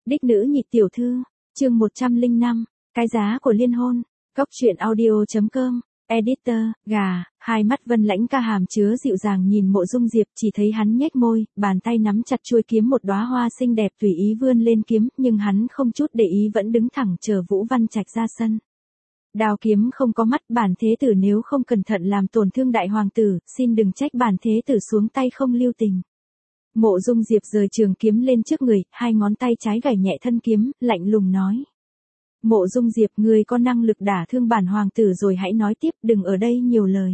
Đích nữ nhị tiểu thư, chương 105, cái giá của liên hôn, Cốc truyện audio.com, editor, gà, hai mắt Vân Lãnh Ca hàm chứa dịu dàng nhìn Mộ Dung Diệp, chỉ thấy hắn nhếch môi, bàn tay nắm chặt chuôi kiếm, một đóa hoa xinh đẹp tùy ý vươn lên kiếm, nhưng hắn không chút để ý vẫn đứng thẳng chờ Vũ Văn Trạch ra sân. Đao kiếm không có mắt, bản thế tử nếu không cẩn thận làm tổn thương đại hoàng tử, xin đừng trách bản thế tử xuống tay không lưu tình. Mộ Dung Diệp rời trường kiếm lên trước người, hai ngón tay trái gảy nhẹ thân kiếm, lạnh lùng nói. Mộ Dung Diệp, ngươi có năng lực đả thương bản hoàng tử rồi hãy nói tiếp, đừng ở đây nhiều lời.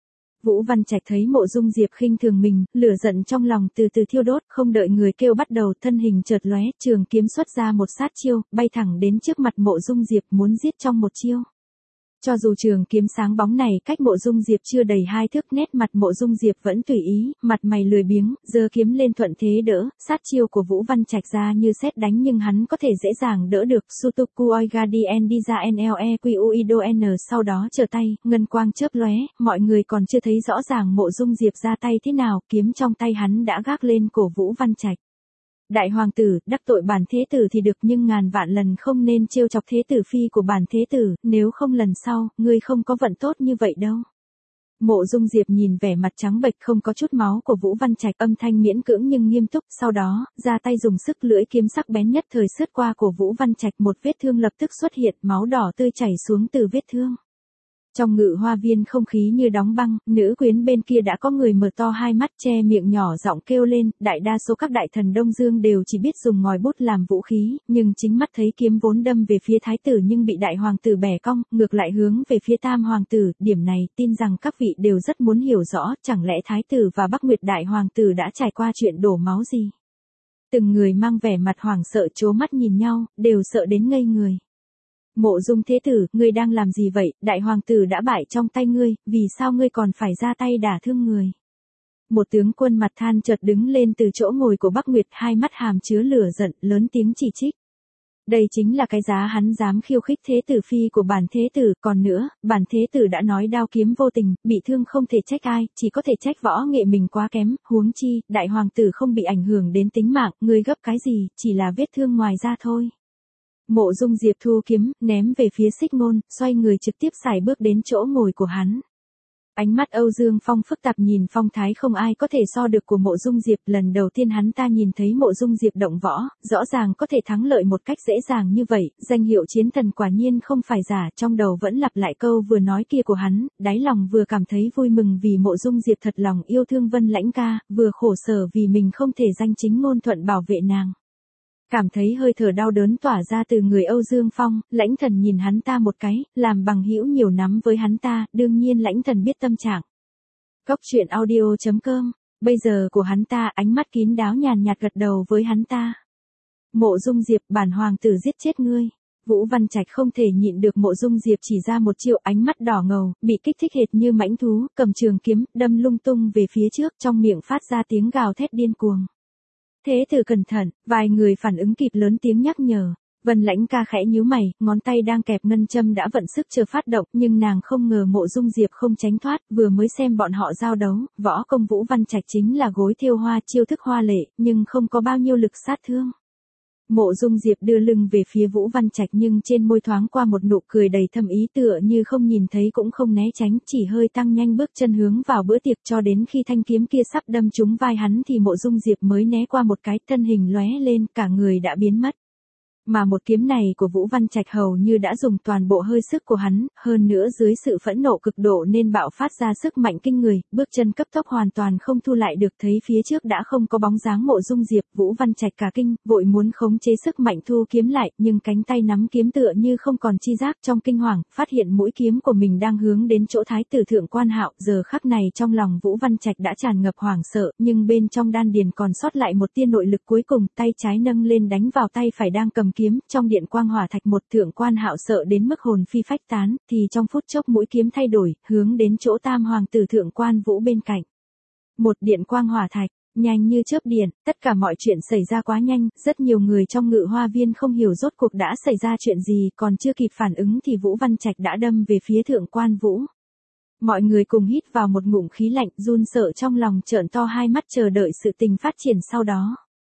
Vũ Văn Trạch thấy Mộ Dung Diệp khinh thường mình, lửa giận trong lòng từ từ thiêu đốt, không đợi người kêu bắt đầu, thân hình chợt lóe, trường kiếm xuất ra một sát chiêu, bay thẳng đến trước mặt Mộ Dung Diệp muốn giết trong một chiêu. Cho dù trường kiếm sáng bóng này cách Mộ Dung Diệp chưa đầy 2 thước, nét mặt Mộ Dung Diệp vẫn tùy ý, mặt mày lười biếng, giơ kiếm lên thuận thế đỡ, sát chiêu của Vũ Văn Trạch ra như sét đánh nhưng hắn có thể dễ dàng đỡ được. Sutoku Oigadien đi ra NLEQUIDON, sau đó trở tay, ngân quang chớp lóe, mọi người còn chưa thấy rõ ràng Mộ Dung Diệp ra tay thế nào, kiếm trong tay hắn đã gác lên cổ Vũ Văn Trạch. Đại hoàng tử, đắc tội bản thế tử thì được nhưng ngàn vạn lần không nên trêu chọc thế tử phi của bản thế tử, nếu không lần sau, ngươi không có vận tốt như vậy đâu. Mộ Dung Diệp nhìn vẻ mặt trắng bệch không có chút máu của Vũ Văn Trạch, âm thanh miễn cưỡng nhưng nghiêm túc, sau đó, ra tay dùng sức, lưỡi kiếm sắc bén nhất thời sướt qua cổ Vũ Văn Trạch, một vết thương lập tức xuất hiện, máu đỏ tươi chảy xuống từ vết thương. Trong Ngự Hoa Viên không khí như đóng băng, nữ quyến bên kia đã có người mở to hai mắt, che miệng nhỏ giọng kêu lên, đại đa số các đại thần Đông Dương đều chỉ biết dùng ngòi bút làm vũ khí, nhưng chính mắt thấy kiếm vốn đâm về phía thái tử nhưng bị đại hoàng tử bẻ cong, ngược lại hướng về phía tam hoàng tử, điểm này tin rằng các vị đều rất muốn hiểu rõ, chẳng lẽ thái tử và Bắc Nguyệt đại hoàng tử đã trải qua chuyện đổ máu gì? Từng người mang vẻ mặt hoảng sợ trố mắt nhìn nhau, đều sợ đến ngây người. Mộ Dung thế tử, ngươi đang làm gì vậy, đại hoàng tử đã bại trong tay ngươi, vì sao ngươi còn phải ra tay đả thương người? Một tướng quân mặt than chợt đứng lên từ chỗ ngồi của Bắc Nguyệt, hai mắt hàm chứa lửa giận, lớn tiếng chỉ trích. Đây chính là cái giá hắn dám khiêu khích thế tử phi của bản thế tử, còn nữa, bản thế tử đã nói đao kiếm vô tình, bị thương không thể trách ai, chỉ có thể trách võ nghệ mình quá kém, huống chi, đại hoàng tử không bị ảnh hưởng đến tính mạng, ngươi gấp cái gì, chỉ là vết thương ngoài da thôi. Mộ Dung Diệp thu kiếm, ném về phía Xích Ngôn, xoay người trực tiếp sải bước đến chỗ ngồi của hắn. Ánh mắt Âu Dương Phong phức tạp nhìn phong thái không ai có thể so được của Mộ Dung Diệp, lần đầu tiên hắn ta nhìn thấy Mộ Dung Diệp động võ, rõ ràng có thể thắng lợi một cách dễ dàng như vậy, danh hiệu chiến thần quả nhiên không phải giả, trong đầu vẫn lặp lại câu vừa nói kia của hắn, đáy lòng vừa cảm thấy vui mừng vì Mộ Dung Diệp thật lòng yêu thương Vân Lãnh Ca, vừa khổ sở vì mình không thể danh chính ngôn thuận bảo vệ nàng. Cảm thấy hơi thở đau đớn tỏa ra từ người Âu Dương Phong, Lãnh Thần nhìn hắn ta một cái, làm bằng hữu nhiều nắm với hắn ta, đương nhiên Lãnh Thần biết tâm trạng. Cốc truyện audio.com, bây giờ của hắn ta, ánh mắt kín đáo nhàn nhạt gật đầu với hắn ta. Mộ Dung Diệp, bản hoàng tử giết chết ngươi. Vũ Văn Trạch không thể nhịn được, Mộ Dung Diệp chỉ ra một chiêu, ánh mắt đỏ ngầu, bị kích thích hệt như mãnh thú, cầm trường kiếm, đâm lung tung về phía trước, trong miệng phát ra tiếng gào thét điên cuồng. Thế tử cẩn thận, vài người phản ứng kịp lớn tiếng nhắc nhở. Vân Lãnh Ca khẽ nhíu mày, ngón tay đang kẹp ngân châm đã vận sức chờ phát động, nhưng nàng không ngờ Mộ Dung Diệp không tránh thoát, vừa mới xem bọn họ giao đấu, võ công Vũ Văn Trạch chính là gối thêu hoa, chiêu thức hoa lệ, nhưng không có bao nhiêu lực sát thương. Mộ Dung Diệp đưa lưng về phía Vũ Văn Trạch nhưng trên môi thoáng qua một nụ cười đầy thâm ý, tựa như không nhìn thấy cũng không né tránh, chỉ hơi tăng nhanh bước chân hướng vào bữa tiệc, cho đến khi thanh kiếm kia sắp đâm trúng vai hắn thì Mộ Dung Diệp mới né qua một cái, thân hình lóe lên, cả người đã biến mất. Mà một kiếm này của Vũ Văn Trạch hầu như đã dùng toàn bộ hơi sức của hắn, hơn nữa dưới sự phẫn nộ cực độ nên bạo phát ra sức mạnh kinh người, bước chân cấp tốc hoàn toàn không thu lại được, thấy phía trước đã không có bóng dáng Mộ Dung Diệp, Vũ Văn Trạch cả kinh, vội muốn khống chế sức mạnh thu kiếm lại, nhưng cánh tay nắm kiếm tựa như không còn chi giác, trong kinh hoàng, phát hiện mũi kiếm của mình đang hướng đến chỗ thái tử Thượng Quan Hạo, giờ khắc này trong lòng Vũ Văn Trạch đã tràn ngập hoảng sợ, nhưng bên trong đan điền còn sót lại một tia nội lực cuối cùng, tay trái nâng lên đánh vào tay phải đang cầm kiếm, trong điện quang hỏa thạch, một Thượng Quan Hạo sợ đến mức hồn phi phách tán, thì trong phút chốc mũi kiếm thay đổi, hướng đến chỗ tam hoàng tử Thượng Quan Vũ bên cạnh. Một điện quang hỏa thạch, nhanh như chớp điện, tất cả mọi chuyện xảy ra quá nhanh, rất nhiều người trong Ngự Hoa Viên không hiểu rốt cuộc đã xảy ra chuyện gì, còn chưa kịp phản ứng thì Vũ Văn Trạch đã đâm về phía Thượng Quan Vũ. Mọi người cùng hít vào một ngụm khí lạnh, run sợ trong lòng, trợn to hai mắt chờ đợi sự tình phát triển sau đó.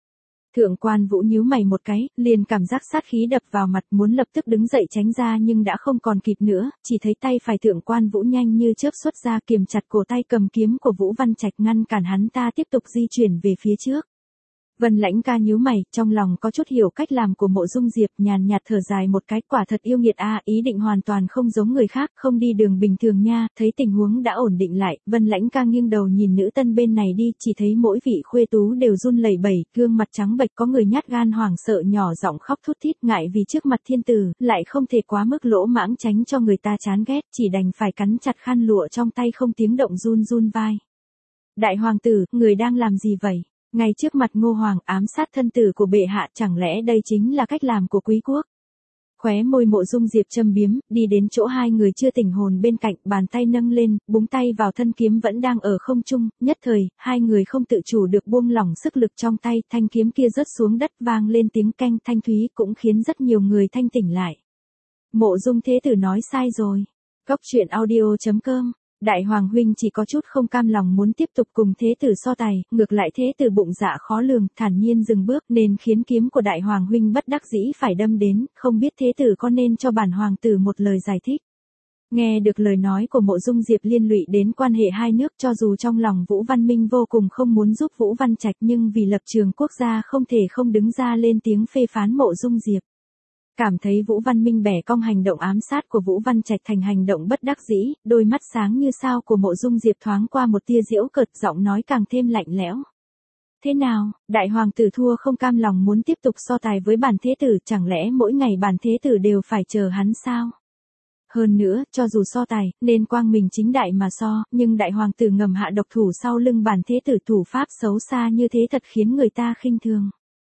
Thượng quan Vũ nhíu mày một cái, liền cảm giác sát khí đập vào mặt muốn lập tức đứng dậy tránh ra nhưng đã không còn kịp nữa, chỉ thấy tay phải thượng quan Vũ nhanh như chớp xuất ra kiềm chặt cổ tay cầm kiếm của Vũ Văn Trạch ngăn cản hắn ta tiếp tục di chuyển về phía trước. Vân Lãnh Ca nhíu mày, trong lòng có chút hiểu cách làm của Mộ Dung Diệp, nhàn nhạt thở dài một cái, quả thật yêu nghiệt a, ý định hoàn toàn không giống người khác, không đi đường bình thường nha. Thấy tình huống đã ổn định lại, Vân Lãnh Ca nghiêng đầu nhìn nữ tân bên này đi, chỉ thấy mỗi vị khuê tú đều run lẩy bẩy, gương mặt trắng bệch, có người nhát gan hoảng sợ nhỏ giọng khóc thút thít, ngại vì trước mặt thiên tử, lại không thể quá mức lỗ mãng tránh cho người ta chán ghét, chỉ đành phải cắn chặt khăn lụa trong tay không tiếng động run run vai. Đại hoàng tử, người đang làm gì vậy? Ngay trước mặt Ngô Hoàng ám sát thân tử của bệ hạ, chẳng lẽ đây chính là cách làm của quý quốc? Khóe môi Mộ Dung Diệp châm biếm, đi đến chỗ hai người chưa tỉnh hồn bên cạnh, bàn tay nâng lên, búng tay vào thân kiếm vẫn đang ở không trung, nhất thời, hai người không tự chủ được buông lỏng sức lực trong tay, thanh kiếm kia rớt xuống đất vang lên tiếng keng thanh thúy cũng khiến rất nhiều người thanh tỉnh lại. Mộ Dung thế tử nói sai rồi. Cốc truyện audio.com. Đại hoàng huynh chỉ có chút không cam lòng muốn tiếp tục cùng thế tử so tài, ngược lại thế tử bụng dạ khó lường, thản nhiên dừng bước nên khiến kiếm của đại hoàng huynh bất đắc dĩ phải đâm đến, không biết thế tử có nên cho bản hoàng tử một lời giải thích. Nghe được lời nói của Mộ Dung Diệp liên lụy đến quan hệ hai nước, cho dù trong lòng Vũ Văn Minh vô cùng không muốn giúp Vũ Văn Trạch nhưng vì lập trường quốc gia không thể không đứng ra lên tiếng phê phán Mộ Dung Diệp. Cảm thấy Vũ Văn Minh bẻ cong hành động ám sát của Vũ Văn Trạch thành hành động bất đắc dĩ, đôi mắt sáng như sao của Mộ Dung Diệp thoáng qua một tia giễu cợt, giọng nói càng thêm lạnh lẽo. Thế nào, đại hoàng tử thua không cam lòng muốn tiếp tục so tài với bản thế tử, chẳng lẽ mỗi ngày bản thế tử đều phải chờ hắn sao? Hơn nữa, cho dù so tài, nên quang minh chính đại mà so, nhưng đại hoàng tử ngầm hạ độc thủ sau lưng bản thế tử thủ pháp xấu xa như thế thật khiến người ta khinh thường.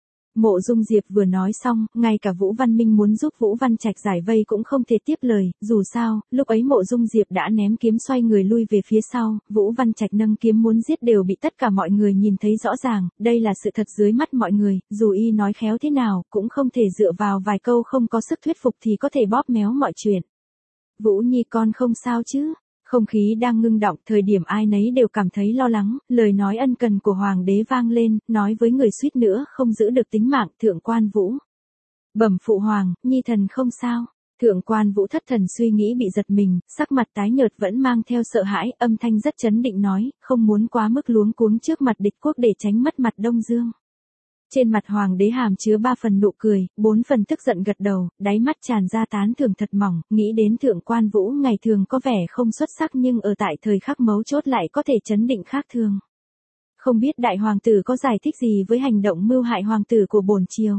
Mộ Dung Diệp vừa nói xong, ngay cả Vũ Văn Minh muốn giúp Vũ Văn Trạch giải vây cũng không thể tiếp lời, dù sao, lúc ấy Mộ Dung Diệp đã ném kiếm xoay người lui về phía sau, Vũ Văn Trạch nâng kiếm muốn giết đều bị tất cả mọi người nhìn thấy rõ ràng, đây là sự thật dưới mắt mọi người, dù y nói khéo thế nào, cũng không thể dựa vào vài câu không có sức thuyết phục thì có thể bóp méo mọi chuyện. Vũ Nhi con không sao chứ? Không khí đang ngưng động, thời điểm ai nấy đều cảm thấy lo lắng, lời nói ân cần của hoàng đế vang lên, nói với người suýt nữa không giữ được tính mạng, thượng quan Vũ. Bẩm phụ hoàng, Nhi thần không sao. Thượng quan Vũ thất thần suy nghĩ bị giật mình, sắc mặt tái nhợt vẫn mang theo sợ hãi, âm thanh rất chấn định nói, không muốn quá mức luống cuống trước mặt địch quốc để tránh mất mặt Đông Dương. Trên mặt hoàng đế hàm chứa 3 phần nụ cười, 4 phần tức giận gật đầu, đáy mắt tràn ra tán thưởng thật mỏng, nghĩ đến thượng quan Vũ ngày thường có vẻ không xuất sắc nhưng ở tại thời khắc mấu chốt lại có thể chấn định khác thường. Không biết đại hoàng tử có giải thích gì với hành động mưu hại hoàng tử của bổn triều.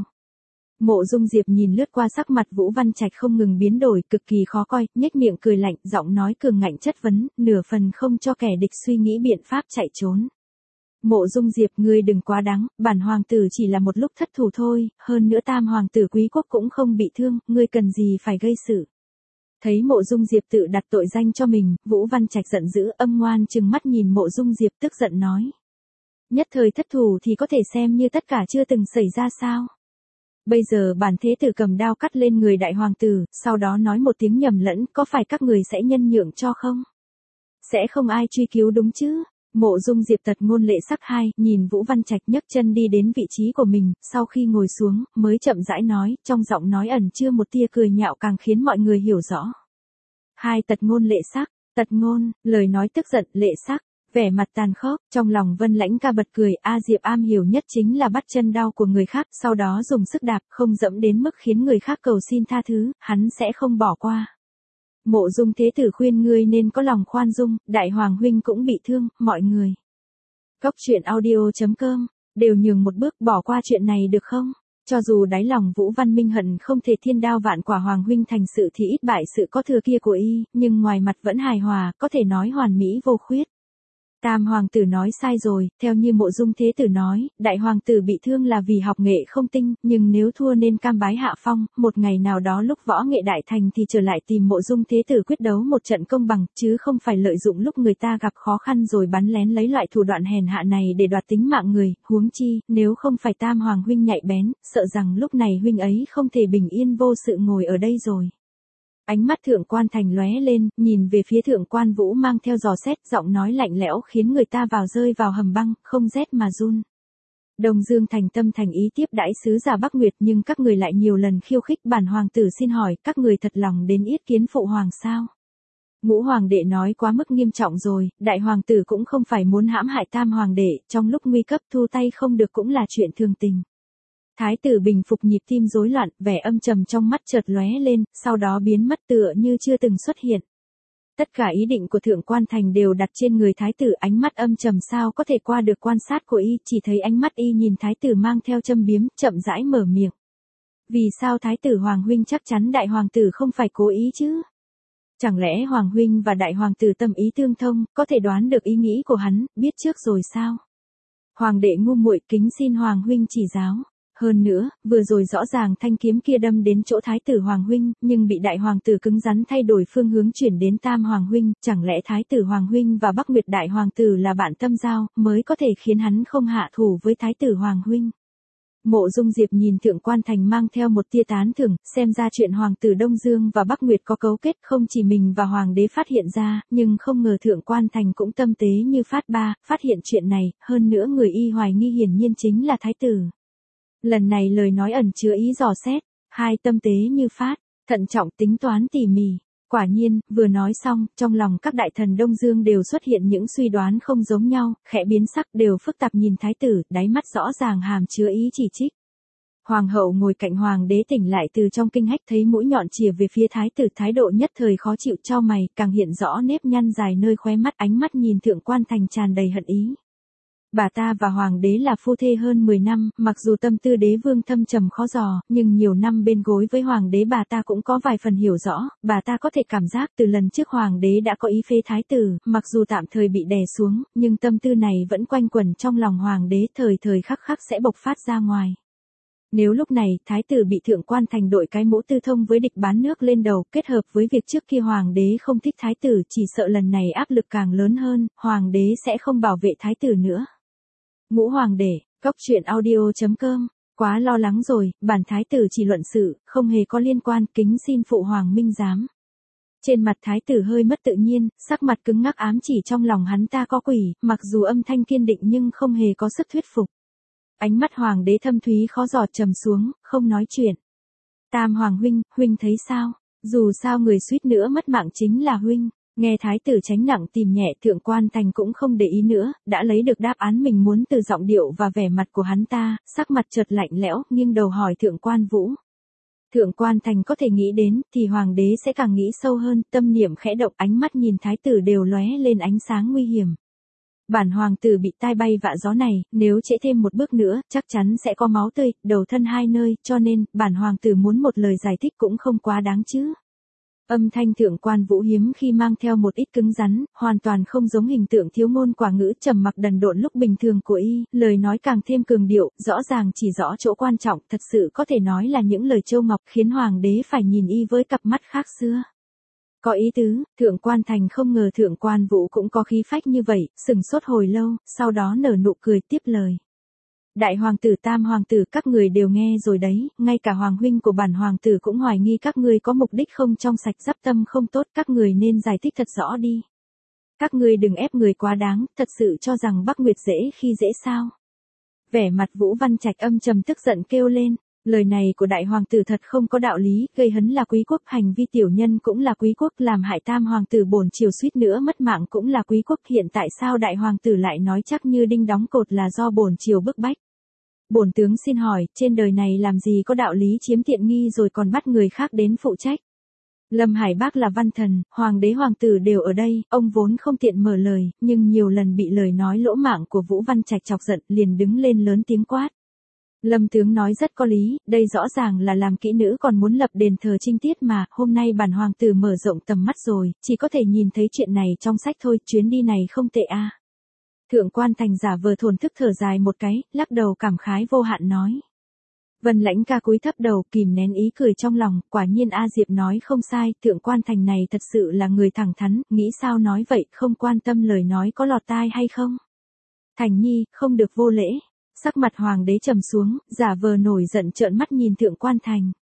Mộ Dung Diệp nhìn lướt qua sắc mặt Vũ Văn Trạch không ngừng biến đổi, cực kỳ khó coi, nhếch miệng cười lạnh, giọng nói cường ngạnh chất vấn, nửa phần không cho kẻ địch suy nghĩ biện pháp chạy trốn. Mộ Dung Diệp, ngươi đừng quá đáng, bản hoàng tử chỉ là một lúc thất thủ thôi, hơn nữa tam hoàng tử quý quốc cũng không bị thương, ngươi cần gì phải gây sự. Thấy Mộ Dung Diệp tự đặt tội danh cho mình, Vũ Văn Trạch giận dữ, âm ngoan trừng mắt nhìn Mộ Dung Diệp tức giận nói. Nhất thời thất thủ thì có thể xem như tất cả chưa từng xảy ra sao. Bây giờ bản thế tử cầm đao cắt lên người đại hoàng tử, sau đó nói một tiếng nhầm lẫn, có phải các người sẽ nhân nhượng cho không? Sẽ không ai truy cứu đúng chứ? Mộ Dung Diệp tật ngôn lệ sắc hai, nhìn Vũ Văn Trạch nhấc chân đi đến vị trí của mình, sau khi ngồi xuống, mới chậm rãi nói, trong giọng nói ẩn chưa một tia cười nhạo càng khiến mọi người hiểu rõ. Hai tật ngôn lệ sắc, tật ngôn, lời nói tức giận, lệ sắc, vẻ mặt tàn khốc, trong lòng Vân Lãnh Ca bật cười, A Diệp am hiểu nhất chính là bắt chân đau của người khác, sau đó dùng sức đạp, không dẫm đến mức khiến người khác cầu xin tha thứ, hắn sẽ không bỏ qua. Mộ Dung thế tử khuyên ngươi nên có lòng khoan dung, đại hoàng huynh cũng bị thương, mọi người. Cốc truyện audio.com, đều nhường một bước bỏ qua chuyện này được không? Cho dù đáy lòng Vũ Văn Minh hận không thể thiên đao vạn quả hoàng huynh thành sự thì ít bại sự có thừa kia của y, nhưng ngoài mặt vẫn hài hòa, có thể nói hoàn mỹ vô khuyết. Tam hoàng tử nói sai rồi, theo như Mộ Dung thế tử nói, đại hoàng tử bị thương là vì học nghệ không tinh, nhưng nếu thua nên cam bái hạ phong, một ngày nào đó lúc võ nghệ đại thành thì trở lại tìm Mộ Dung thế tử quyết đấu một trận công bằng, chứ không phải lợi dụng lúc người ta gặp khó khăn rồi bắn lén lấy loại thủ đoạn hèn hạ này để đoạt tính mạng người, huống chi, nếu không phải tam hoàng huynh nhạy bén, sợ rằng lúc này huynh ấy không thể bình yên vô sự ngồi ở đây rồi. Ánh mắt thượng quan Thành lóe lên, nhìn về phía thượng quan Vũ mang theo dò xét, giọng nói lạnh lẽo khiến người ta vào rơi vào hầm băng, không rét mà run. Đông Dương thành tâm thành ý tiếp đãi sứ giả Bắc Nguyệt, nhưng các người lại nhiều lần khiêu khích. Bản hoàng tử xin hỏi, các người thật lòng đến yết kiến phụ hoàng sao? Ngũ hoàng đệ nói quá mức nghiêm trọng rồi, đại hoàng tử cũng không phải muốn hãm hại tam hoàng đệ, trong lúc nguy cấp thu tay không được cũng là chuyện thường tình. Thái tử bình phục nhịp tim rối loạn, vẻ âm trầm trong mắt chợt lóe lên, sau đó biến mất tựa như chưa từng xuất hiện. Tất cả ý định của Thượng Quan Thành đều đặt trên người thái tử, ánh mắt âm trầm sao có thể qua được quan sát của y, chỉ thấy ánh mắt y nhìn thái tử mang theo châm biếm, chậm rãi mở miệng. Vì sao thái tử hoàng huynh chắc chắn đại hoàng tử không phải cố ý chứ? Chẳng lẽ hoàng huynh và đại hoàng tử tâm ý tương thông, có thể đoán được ý nghĩ của hắn, biết trước rồi sao? Hoàng đệ ngu muội, kính xin hoàng huynh chỉ giáo. Hơn nữa, vừa rồi rõ ràng thanh kiếm kia đâm đến chỗ thái tử hoàng huynh, nhưng bị đại hoàng tử cứng rắn thay đổi phương hướng chuyển đến tam hoàng huynh, chẳng lẽ thái tử hoàng huynh và Bắc Nguyệt đại hoàng tử là bạn tâm giao, mới có thể khiến hắn không hạ thủ với thái tử hoàng huynh. Mộ Dung Diệp nhìn Thượng Quan Thành mang theo một tia tán thưởng, xem ra chuyện hoàng tử Đông Dương và Bắc Nguyệt có cấu kết, không chỉ mình và hoàng đế phát hiện ra, nhưng không ngờ Thượng Quan Thành cũng tâm tế như phát ba, phát hiện chuyện này, hơn nữa người y hoài nghi hiển nhiên chính là thái tử. Lần này lời nói ẩn chứa ý dò xét, hai tâm tế như phát, thận trọng tính toán tỉ mỉ. Quả nhiên, vừa nói xong, trong lòng các đại thần Đông Dương đều xuất hiện những suy đoán không giống nhau, khẽ biến sắc đều phức tạp nhìn thái tử, đáy mắt rõ ràng hàm chứa ý chỉ trích. Hoàng hậu ngồi cạnh hoàng đế tỉnh lại từ trong kinh hách, thấy mũi nhọn chìa về phía thái tử, thái độ nhất thời khó chịu, chau mày, càng hiện rõ nếp nhăn dài nơi khóe mắt, ánh mắt nhìn Thượng Quan Thành tràn đầy hận ý. Bà ta và hoàng đế là phu thê hơn 10 năm, mặc dù tâm tư đế vương thâm trầm khó dò, nhưng nhiều năm bên gối với hoàng đế bà ta cũng có vài phần hiểu rõ, bà ta có thể cảm giác từ lần trước hoàng đế đã có ý phế thái tử, mặc dù tạm thời bị đè xuống, nhưng tâm tư này vẫn quanh quẩn trong lòng hoàng đế, thời thời khắc khắc sẽ bộc phát ra ngoài. Nếu lúc này, thái tử bị Thượng Quan Thành đội cái mũ tư thông với địch bán nước lên đầu, kết hợp với việc trước kia hoàng đế không thích thái tử, chỉ sợ lần này áp lực càng lớn hơn, hoàng đế sẽ không bảo vệ thái tử nữa. Ngũ hoàng đệ, Cốc Truyện Audio.com, quá lo lắng rồi, bản thái tử chỉ luận sự, không hề có liên quan, kính xin phụ hoàng minh giám. Trên mặt thái tử hơi mất tự nhiên, sắc mặt cứng ngắc, ám chỉ trong lòng hắn ta có quỷ, mặc dù âm thanh kiên định nhưng không hề có sức thuyết phục. Ánh mắt hoàng đế thâm thúy khó dò, trầm xuống, không nói chuyện. Tam hoàng huynh, huynh thấy sao? Dù sao người suýt nữa mất mạng chính là huynh. Nghe thái tử tránh nặng tìm nhẹ, Thượng Quan Thành cũng không để ý nữa, đã lấy được đáp án mình muốn từ giọng điệu và vẻ mặt của hắn ta, sắc mặt chợt lạnh lẽo, nghiêng đầu hỏi Thượng Quan Vũ. Thượng Quan Thành có thể nghĩ đến, thì hoàng đế sẽ càng nghĩ sâu hơn, tâm niệm khẽ động, ánh mắt nhìn thái tử đều lóe lên ánh sáng nguy hiểm. Bản hoàng tử bị tai bay vạ gió này, nếu trễ thêm một bước nữa, chắc chắn sẽ có máu tươi, đầu thân hai nơi, cho nên, bản hoàng tử muốn một lời giải thích cũng không quá đáng chứ. Âm thanh Thượng Quan Vũ hiếm khi mang theo một ít cứng rắn, hoàn toàn không giống hình tượng thiếu ngôn quả ngữ trầm mặc đần độn lúc bình thường của y, lời nói càng thêm cường điệu, rõ ràng chỉ rõ chỗ quan trọng, thật sự có thể nói là những lời châu ngọc, khiến hoàng đế phải nhìn y với cặp mắt khác xưa. Có ý tứ, Thượng Quan Thành không ngờ Thượng Quan Vũ cũng có khí phách như vậy, sừng sốt hồi lâu, sau đó nở nụ cười tiếp lời. Đại hoàng tử tam hoàng tử, các người đều nghe rồi đấy, ngay cả hoàng huynh của bản hoàng tử cũng hoài nghi các ngươi có mục đích không trong sạch, dắp tâm không tốt, các người nên giải thích thật rõ đi. Các ngươi đừng ép người quá đáng, thật sự cho rằng Bắc Nguyệt dễ khi dễ sao? Vẻ mặt Vũ Văn Trạch âm trầm tức giận kêu lên, lời này của đại hoàng tử thật không có đạo lý, gây hấn là quý quốc, hành vi tiểu nhân cũng là quý quốc, làm hại tam hoàng tử bổn triều suýt nữa mất mạng cũng là quý quốc, hiện tại sao đại hoàng tử lại nói chắc như đinh đóng cột là do bổn triều bức bách? Bổn tướng xin hỏi, trên đời này làm gì có đạo lý chiếm tiện nghi rồi còn bắt người khác đến phụ trách? Lâm Hải Bác là văn thần, hoàng đế hoàng tử đều ở đây, ông vốn không tiện mở lời, nhưng nhiều lần bị lời nói lỗ mãng của Vũ Văn Trạch chọc giận, liền đứng lên lớn tiếng quát. Lâm tướng nói rất có lý, đây rõ ràng là làm kỹ nữ còn muốn lập đền thờ trinh tiết mà, hôm nay bản hoàng tử mở rộng tầm mắt rồi, chỉ có thể nhìn thấy chuyện này trong sách thôi, chuyến đi này không tệ a. Thượng Quan Thành giả vờ thổn thức thở dài một cái, lắc đầu cảm khái vô hạn nói. Vân Lãnh Ca cúi thấp đầu, kìm nén ý cười trong lòng, quả nhiên A Diệp nói không sai, Thượng Quan Thành này thật sự là người thẳng thắn, nghĩ sao nói vậy, không quan tâm lời nói có lọt tai hay không. Thành Nhi, không được vô lễ. Sắc mặt hoàng đế trầm xuống, giả vờ nổi giận trợn mắt nhìn Thượng Quan Thành.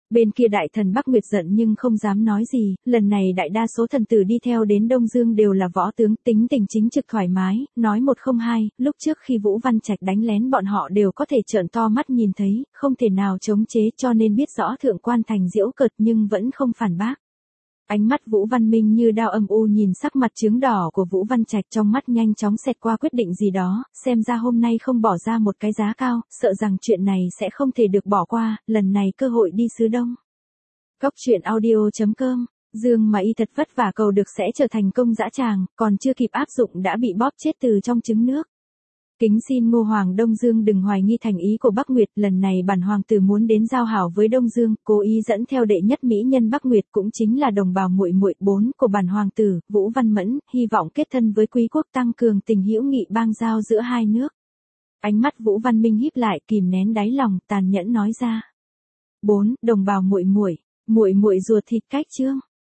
Bên kia đại thần Bắc Nguyệt giận nhưng không dám nói gì, lần này đại đa số thần tử đi theo đến Đông Dương đều là võ tướng, tính tình chính trực thoải mái, nói một không hai, lúc trước khi Vũ Văn Trạch đánh lén bọn họ đều có thể trợn to mắt nhìn thấy, không thể nào chống chế, cho nên biết rõ thượng quan thành giễu cợt nhưng vẫn không phản bác. Ánh mắt Vũ Văn Minh như đao âm u nhìn sắc mặt chướng đỏ của Vũ Văn Trạch, trong mắt nhanh chóng xẹt qua quyết định gì đó, xem ra hôm nay không bỏ ra một cái giá cao, sợ rằng chuyện này sẽ không thể được bỏ qua, lần này cơ hội đi xứ Đông. Cốc truyện audio.com, Dương mà y thật vất vả cầu được sẽ trở thành công dã tràng, còn chưa kịp áp dụng đã bị bóp chết từ trong trứng nước. Kính xin Ngô Hoàng Đông Dương đừng hoài nghi thành ý của Bắc Nguyệt, lần này bản hoàng tử muốn đến giao hảo với Đông Dương, cố ý dẫn theo đệ nhất mỹ nhân Bắc Nguyệt cũng chính là đồng bào muội muội 4 của bản hoàng tử, Vũ Văn Mẫn, hy vọng kết thân với quý quốc tăng cường tình hữu nghị bang giao giữa hai nước. Ánh mắt Vũ Văn Minh híp lại, kìm nén đáy lòng, tàn nhẫn nói ra. 4. Đồng bào muội muội ruột thịt cách chương.